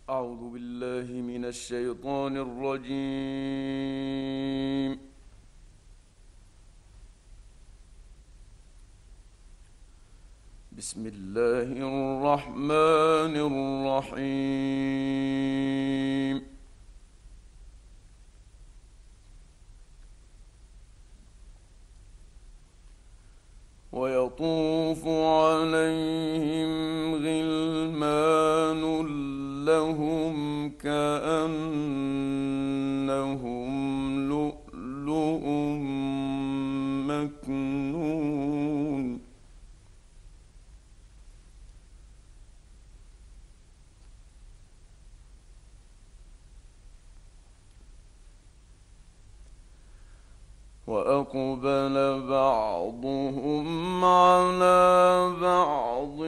أعوذ بالله من الشيطان الرجيم. بسم الله الرحمن الرحيم. ويطوف عليهم غلمان لهم كأنهم لؤلؤ مكنون. وأقبل بعضهم على بعض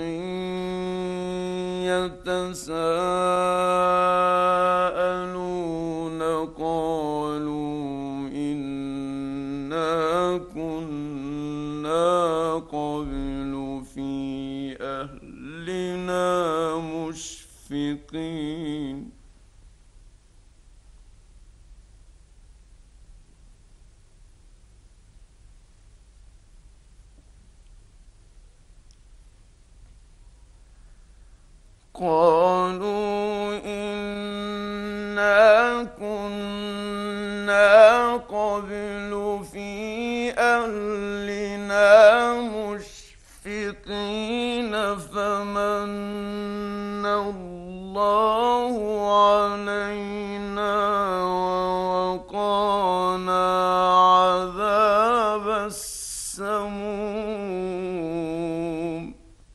يتساءلون قالوا إنا كنا قبل في أهلنا مشفقين. قالوا إنا كنا قبل في أهلنا مشفقين فمن الله علينا ووقانا عذاب السموم.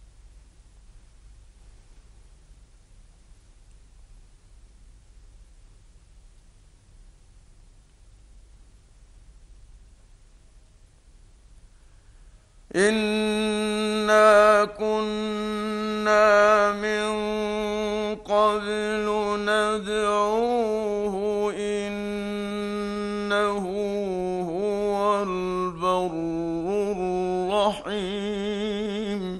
إنا كنا من قبل ندعوه إنه هو البر الرحيم.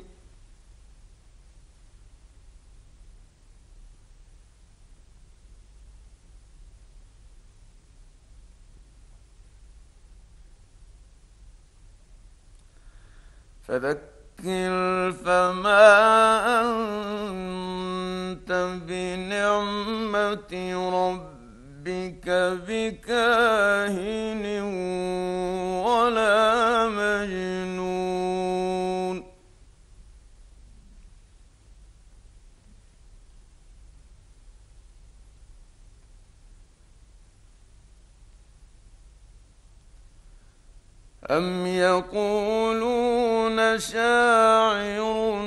فذكر فما أنت بنعمة ربك بكاهن ولا مجنون. أم يقولون شاعر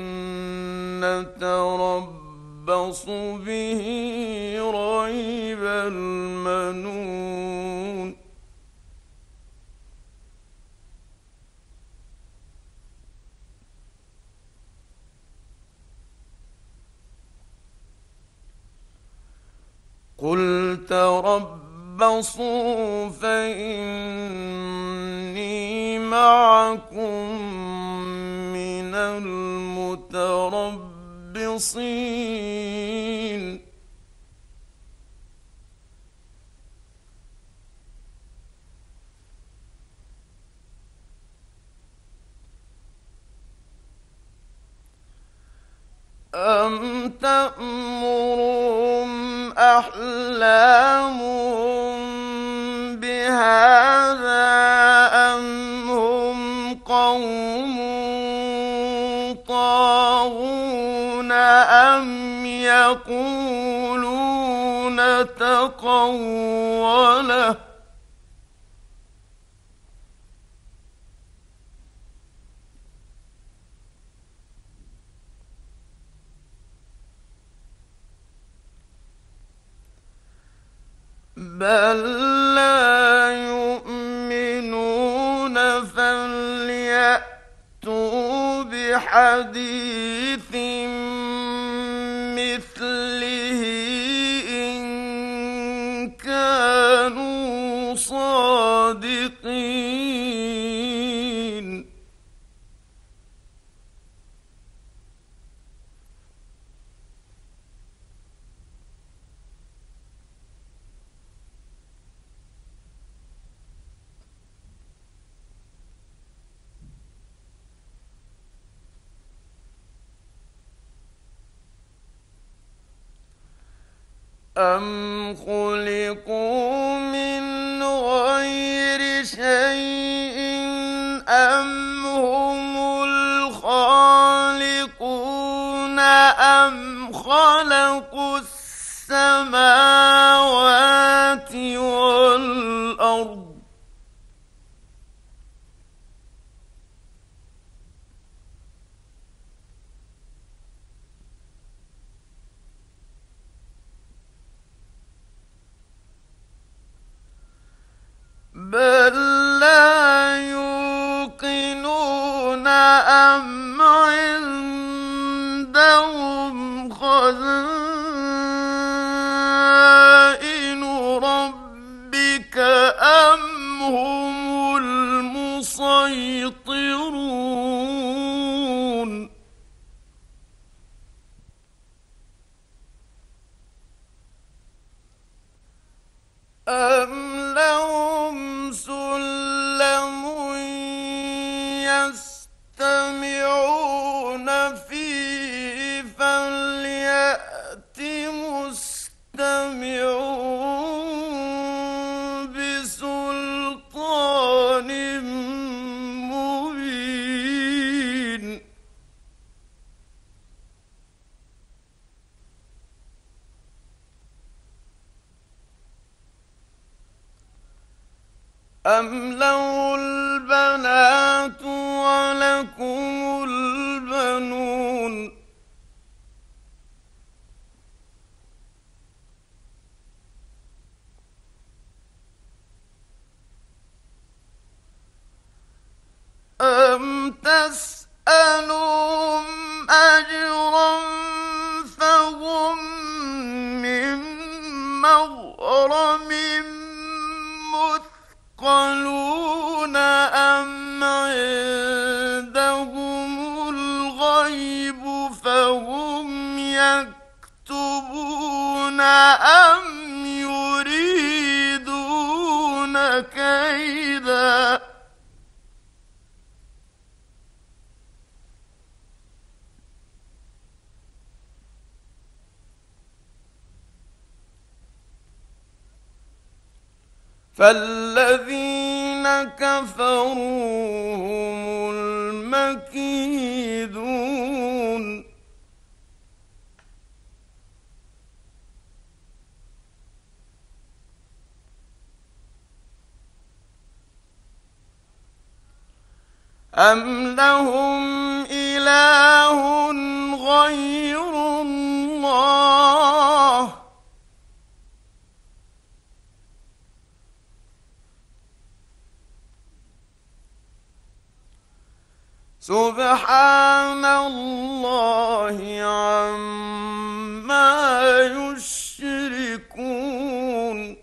نتربص به ريب المنون. قل تربصوا فإني معكم من المتربصين. أم تأمرهم أحلامهم بهذا أم هم قوم طاغون أم يقولون تقوله بل لا يؤمنون فليأتوا بحديث مثله إن كانوا صادقين. أم خلقوا من غير شيء أم هم الخالقون أم خلقوا السماوات والأرض بل لا يوقنون أم عندهم خزائن ربك أم هم المسيطرون أم لهم سلم يستمعون فيه فليأت مستمعون بسلطان مبين أم له البنات ولكم البنون أم تسألهم أجرا فهم من مغرم مثقلون أم عندهم الغيب فهم يكتبون أم يريدون كيدا فالذين كفروا هم المكيدون أم لهم إله غير الله سبحان الله عما يشركون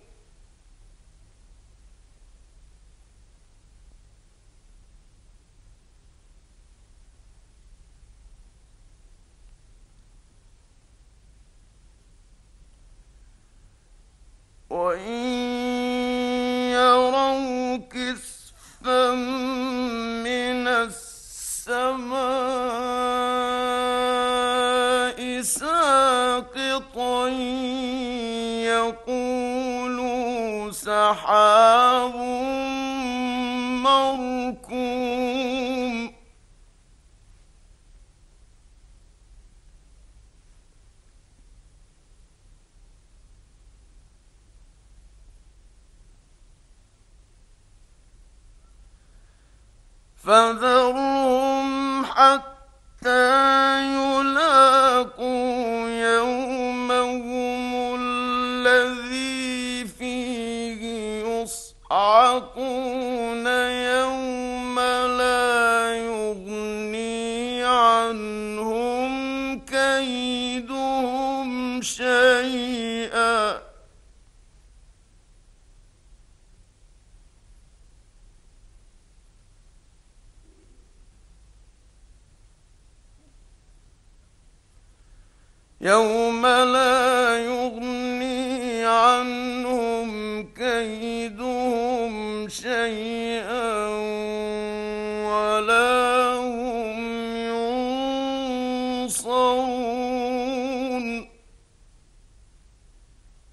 وإن يروا كسفا من السماء ساقطا يقولوا سحاب مركوم فذرهم حتى يلاقوا يومهم الذي فيه يصعقون يوم لا يغني عنهم كيدهم شيئا يوم لا يغني عنهم كيدهم شيئا ولا هم ينصرون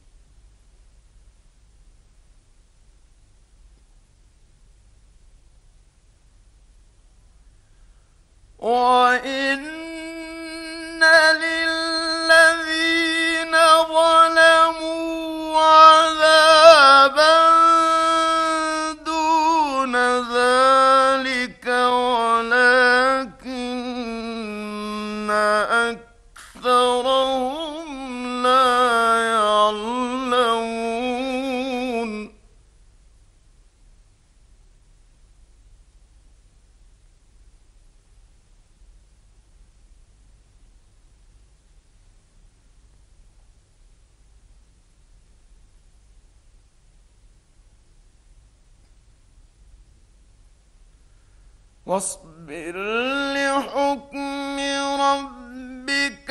واصبر لحكم ربك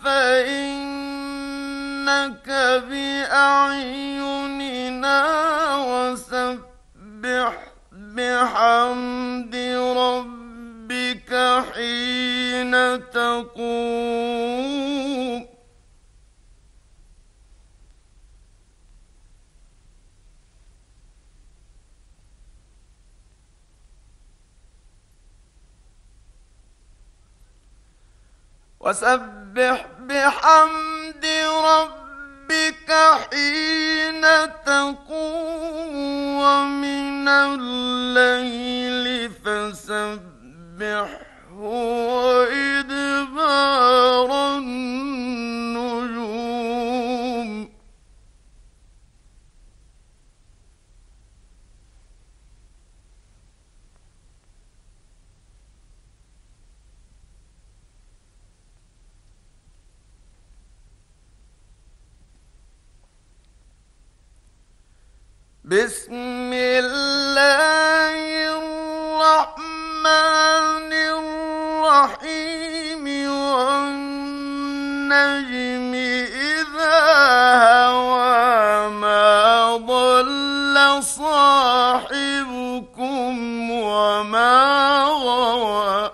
فإنك بأعيننا وسبح بحمد ربك حين تقوم وسبح بحمد ربك حين تقوم ومن الليل فسبحه وإدبار النجوم بسم الله الرحمن الرحيم والنجم إذا هوى ما ضل صاحبكم وما غوى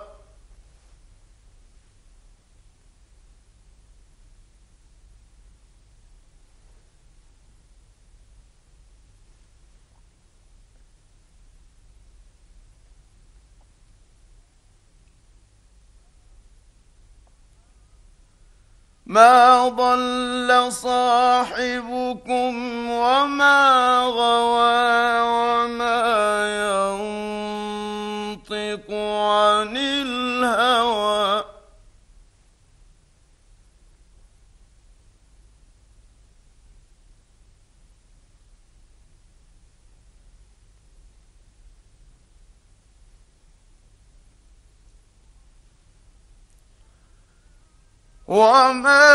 ما ضل صاحبكم وما غوى وما ينطق عن الهوى وما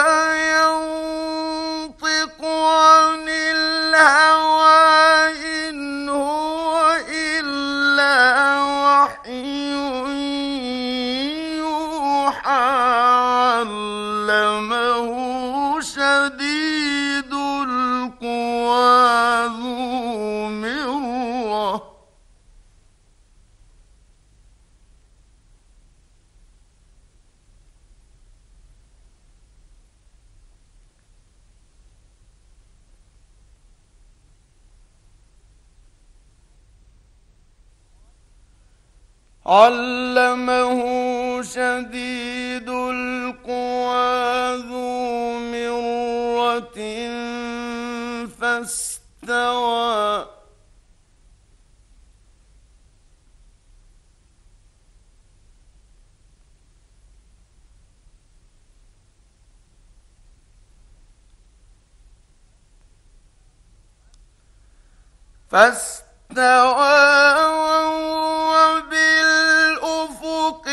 ينطق عن الهوى إن هو إلا وحي يوحى علمه شديد القوى ذو مرة علمه شديد القوى ذو مرة فاستوى وهو بالأفق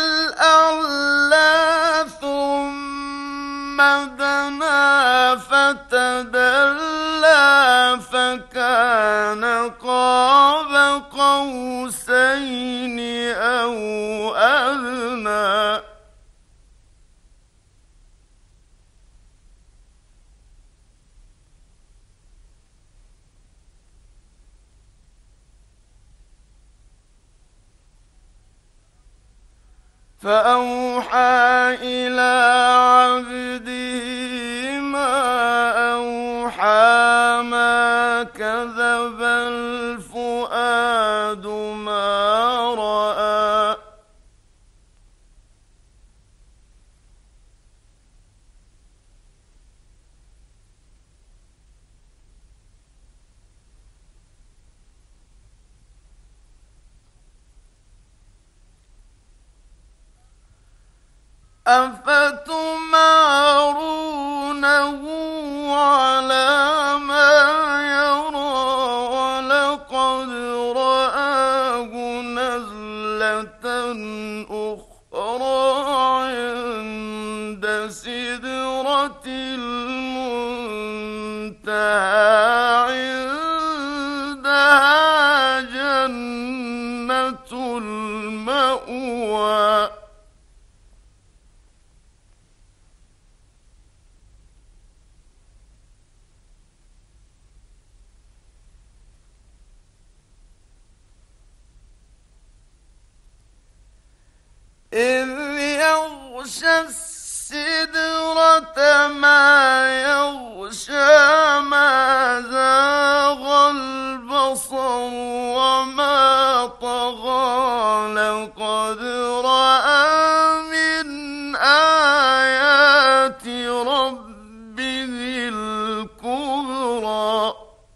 الأعلى ثم دنا فتدلى فكان قاب قوسين أو أدنى فأوحى إلى عبده ما أوحى ما كذب الفؤاد ما رأى أفتمارونه على ما يرى ولقد رآه نزلة أخرى عند سدرة المنتهى عندها جنة المأوى السدرة ما يغشى ما زاغ البصر وما طغى لقد رأى من آيات ربه الكبرى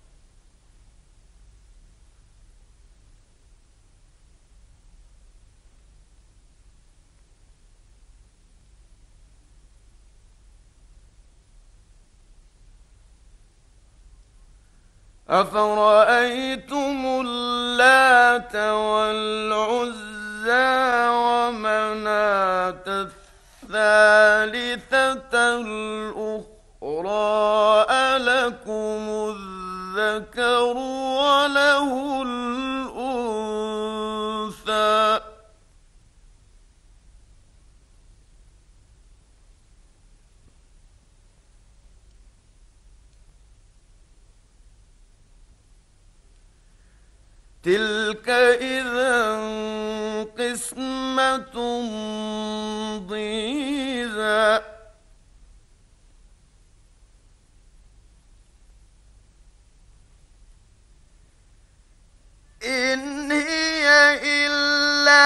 أفرأيتم اللات والعزى ومناة الثالثة الأخرى ألكم الذكر وله الأنثى تلك إذا قسمة ضيزى إن هي إلا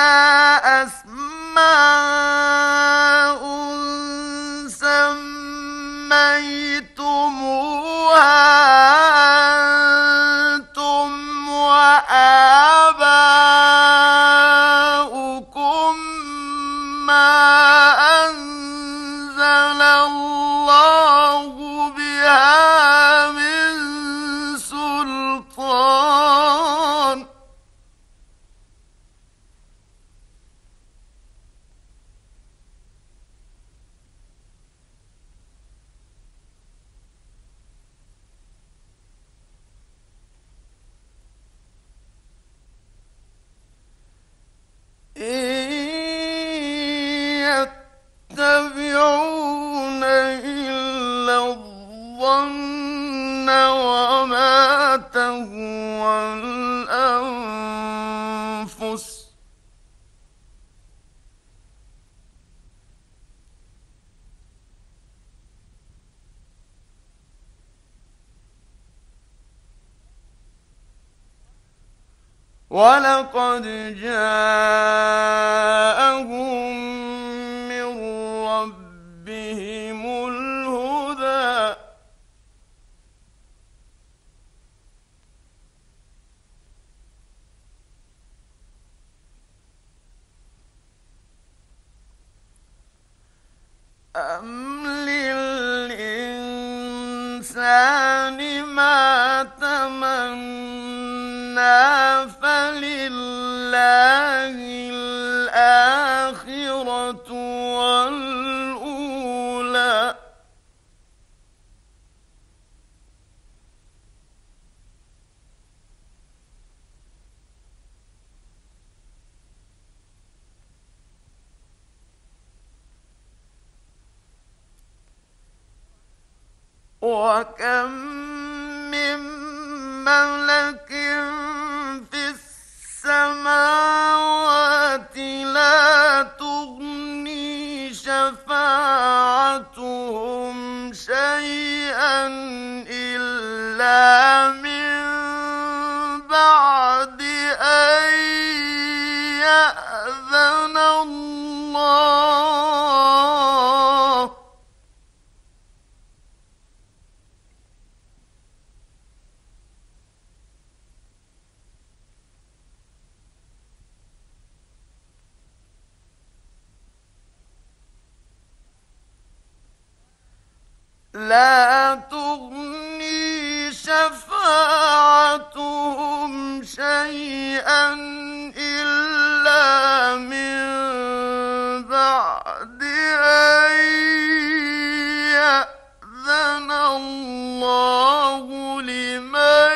أسماء سميتموها أنتم وآباؤكم ما أنزل الله بها من سلطان إن يتبعون إلا الظن وما تهوى الأنفس ولقد جاءهم من ربهم الهدى أم للإنسان ما تمنى فلله الآخرة والأولى وكم من ملك في السماوات لا تغني شفاعتهم شيئا إلا من بعد أن يأذن الله لا تغني شفاعتهم شيئا إلا من بعد أن يأذن الله لمن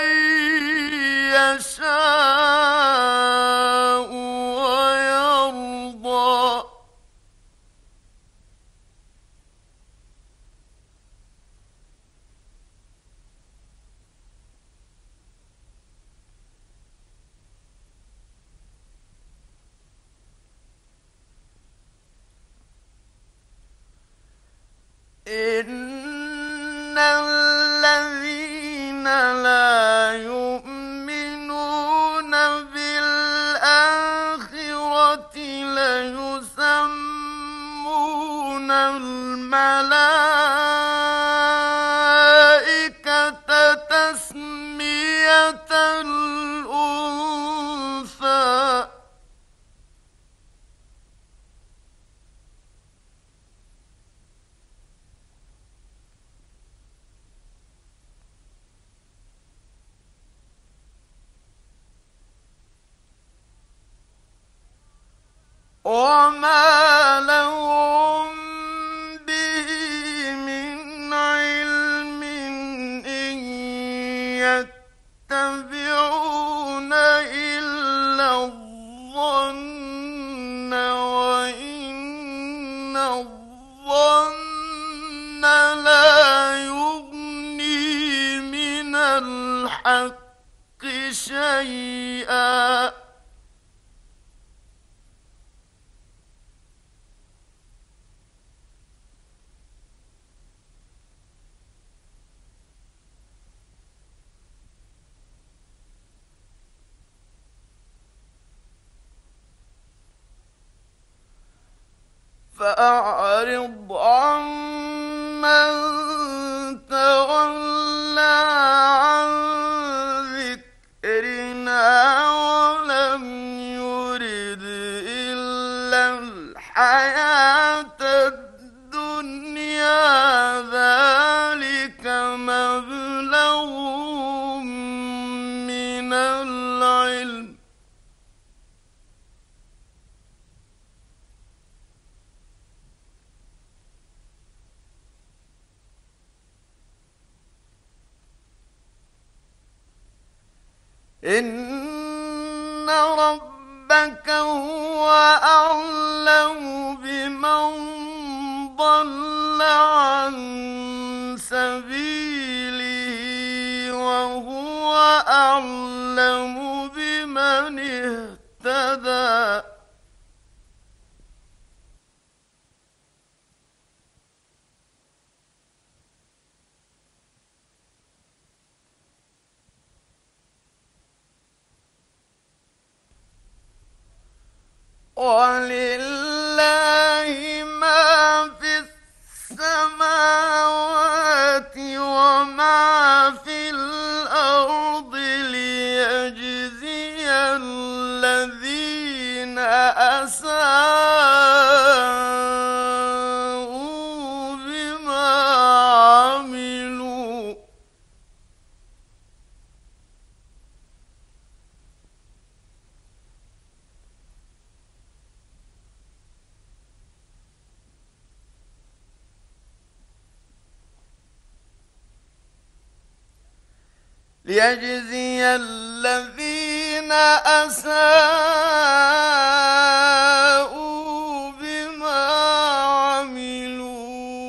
يشاء ويرضى إن الذين لا يؤمنون بالآخرة ليسمون الملائكة تسمية الأنثى. وما لهم به من علم إن يتبعون إلا الظن وإن الظن لا يغني من الحق شيئا. فأعرض عمن تولى عن ذكرنا ولم يرد إلا الحياة الدنيا. ذلك مبلغهم من العلم. إن ربك هو أعلم بمن ضل عن سبيله وهو أعلم بمن اهتدى. ولله ما في السماوات وما في الأرض ليجزي الذين أساءوا بما عملوا. ليجزي الذين أساءوا بما عملوا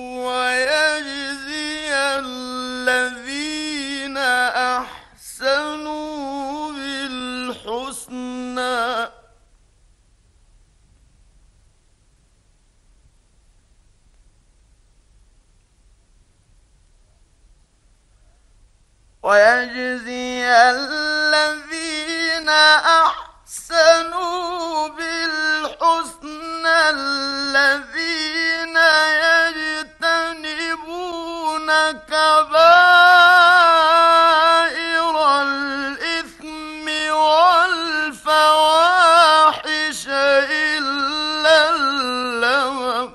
ويجزي الذين أحسنوا بالحسنى. ويجزي الذين أحسنوا بالحسنى الذين يجتنبون كبائر الإثم والفواحش إلا اللمم.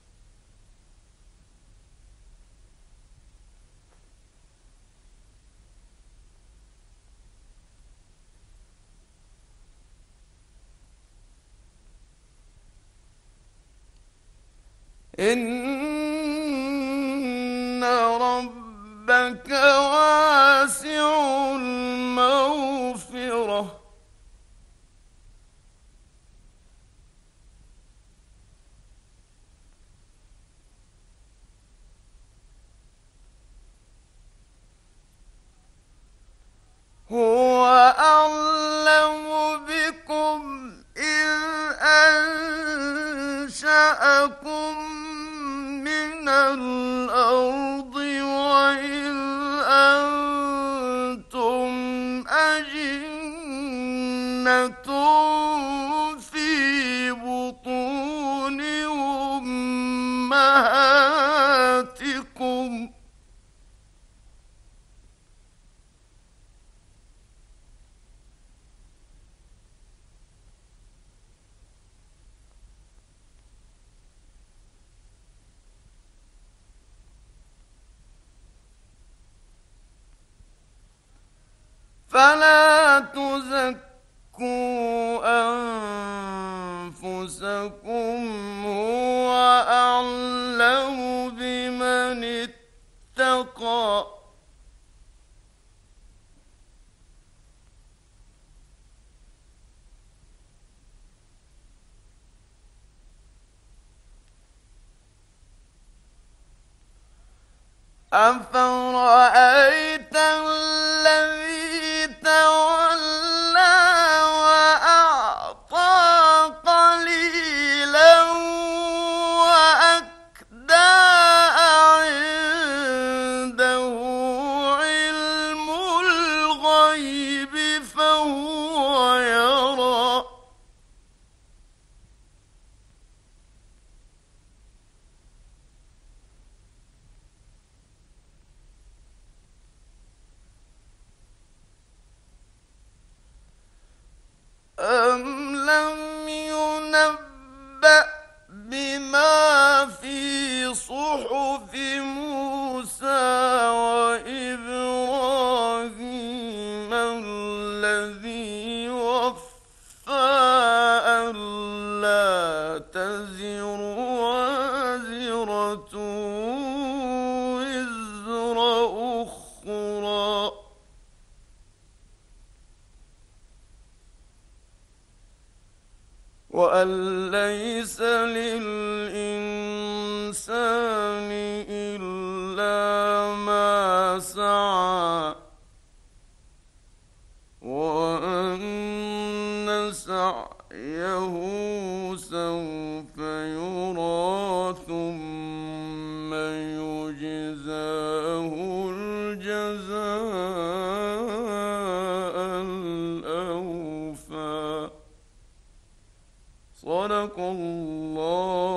إن ربك واسع المغفرة. هو أعلم بكم إذ أنشأكم من الأرض فلا تزكوا أنفسكم، هو أعلم بمن اتقى. أفرأيت الذي تولى وأعطى قليلا وأكدى، عنده علم الغيب فهو يرى. أم لم ينبأ بما في صحف موسى وإبراهيم الذي وفى، ألا تزر وازرة وزر أخرى، وأن ليس للإنسان إلا ما سعى، وأن سعيه سوف يرى ثم يجزاه الجزاء الأوفى. صدق الله